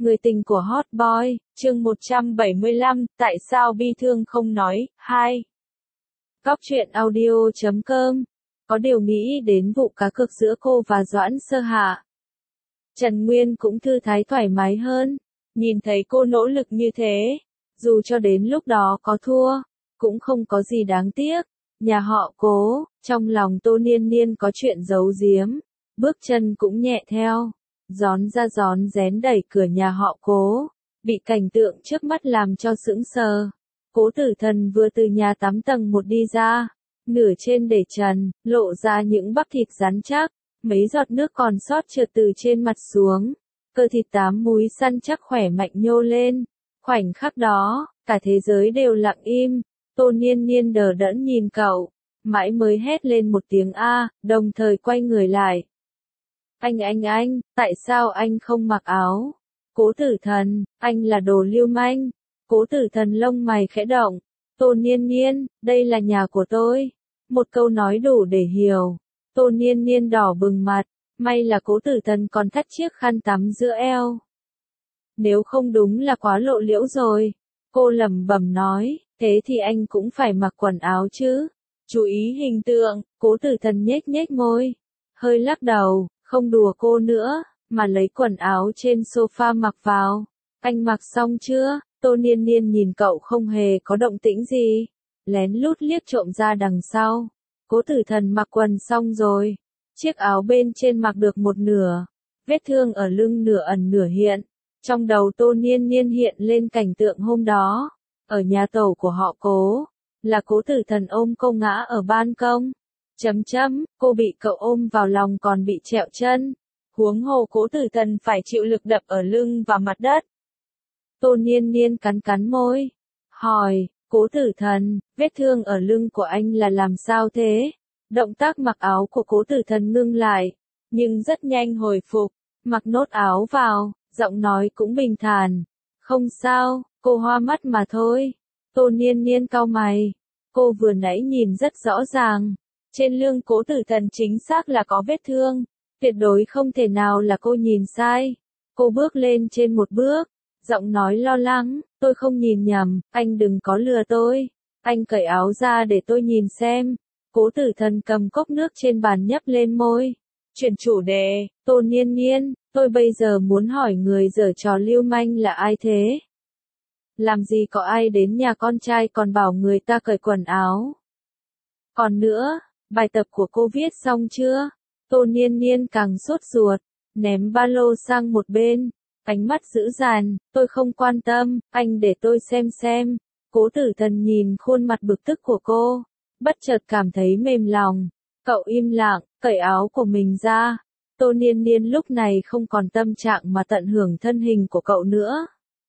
Người tình của Hot Boy, chương 175, tại sao bi thương không nói, 2. Góc truyện audio.com. Có điều nghĩ đến vụ cá cược giữa cô và Doãn Sơ Hạ, Trần Nguyên cũng thư thái thoải mái hơn. Nhìn thấy cô nỗ lực như thế, dù cho đến lúc đó có thua, cũng không có gì đáng tiếc. Nhà họ Cố, trong lòng Tô Niên Niên có chuyện giấu giếm, bước chân cũng nhẹ theo. Rón ra rón rén đẩy cửa nhà họ Cố, bị cảnh tượng trước mắt làm cho sững sờ. Cố Tử Thần vừa từ nhà tắm tầng 1 đi ra, nửa trên để trần, lộ ra những bắp thịt rắn chắc, mấy giọt nước còn sót trượt từ trên mặt xuống. Cơ thịt 8 múi săn chắc khỏe mạnh nhô lên. Khoảnh khắc đó, cả thế giới đều lặng im. Tô Niên Niên đờ đẫn nhìn cậu, mãi mới hét lên một tiếng A, đồng thời quay người lại. Anh, tại sao anh không mặc áo? Cố Tử Thần, anh là đồ lưu manh. Cố Tử Thần lông mày khẽ động. Tô Niên Niên, đây là nhà của tôi. Một câu nói đủ để hiểu. Tô Niên Niên đỏ bừng mặt, may là Cố Tử Thần còn thắt chiếc khăn tắm giữa eo. Nếu không đúng là quá lộ liễu rồi. Cô lẩm bẩm nói, thế thì anh cũng phải mặc quần áo chứ. Chú ý hình tượng, Cố Tử Thần nhếch nhếch môi, hơi lắc đầu, không đùa cô nữa, mà lấy quần áo trên sofa mặc vào. Anh mặc xong chưa? Tô Niên Niên nhìn cậu không hề có động tĩnh gì, lén lút liếc trộm ra đằng sau. Cố Tử Thần mặc quần xong rồi, chiếc áo bên trên mặc được một nửa, vết thương ở lưng nửa ẩn nửa hiện. Trong đầu Tô Niên Niên hiện lên cảnh tượng hôm đó, ở nhà tàu của họ Cố, là Cố Tử Thần ôm cô ngã ở ban công. Cô bị cậu ôm vào lòng còn bị trẹo chân. Huống hồ Cố Tử Thần phải chịu lực đập ở lưng và mặt đất. Tô Niên Niên cắn môi, hỏi, Cố Tử Thần, vết thương ở lưng của anh là làm sao thế? Động tác mặc áo của Cố Tử Thần ngưng lại, nhưng rất nhanh hồi phục, mặc nốt áo vào, giọng nói cũng bình thản. Không sao, cô hoa mắt mà thôi. Tô Niên Niên cau mày, cô vừa nãy nhìn rất rõ ràng. Trên lưng Cố Tử Thần chính xác là có vết thương, tuyệt đối không thể nào là cô nhìn sai. Cô bước lên trên một bước, giọng nói lo lắng, tôi không nhìn nhầm, anh đừng có lừa tôi. Anh cởi áo ra để tôi nhìn xem. Cố Tử Thần cầm cốc nước trên bàn nhấp lên môi. Chuyển chủ đề, Tô Niên Niên, tôi bây giờ muốn hỏi người giở trò lưu manh là ai thế? Làm gì có ai đến nhà con trai còn bảo người ta cởi quần áo? Còn nữa, bài tập của cô viết xong chưa? Tô Niên Niên càng sốt ruột, ném ba lô sang một bên, ánh mắt dữ dằn, tôi không quan tâm, anh để tôi xem. Cố Tử Thần nhìn khuôn mặt bực tức của cô, bất chợt cảm thấy mềm lòng. Cậu im lặng, cởi áo của mình ra. Tô Niên Niên lúc này không còn tâm trạng mà tận hưởng thân hình của cậu nữa,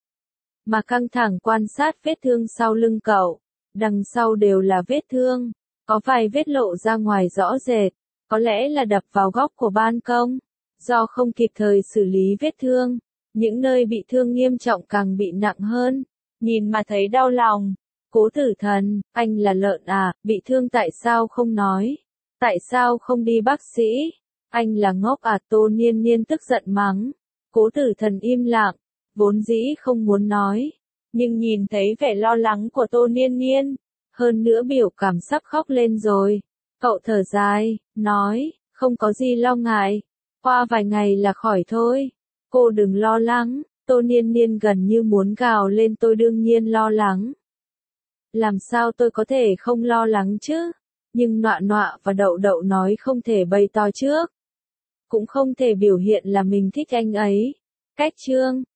mà căng thẳng quan sát vết thương sau lưng cậu. Đằng sau đều là vết thương, có vài vết lộ ra ngoài rõ rệt, có lẽ là đập vào góc của ban công. Do không kịp thời xử lý vết thương, những nơi bị thương nghiêm trọng càng bị nặng hơn. Nhìn mà thấy đau lòng. Cố Tử Thần, anh là lợn à, bị thương tại sao không nói? Tại sao không đi bác sĩ? Anh là ngốc à? Tô Niên Niên tức giận mắng. Cố Tử Thần im lặng, vốn dĩ không muốn nói, nhưng nhìn thấy vẻ lo lắng của Tô Niên Niên, hơn nữa biểu cảm sắp khóc lên rồi. Cậu thở dài, nói, không có gì lo ngại, qua vài ngày là khỏi thôi. Cô đừng lo lắng. Tô Niên Niên gần như muốn gào lên, tôi đương nhiên lo lắng. Làm sao tôi có thể không lo lắng chứ? Nhưng Nọa Nọa và Đậu Đậu nói không thể bày tỏ trước, cũng không thể biểu hiện là mình thích anh ấy. Cách chương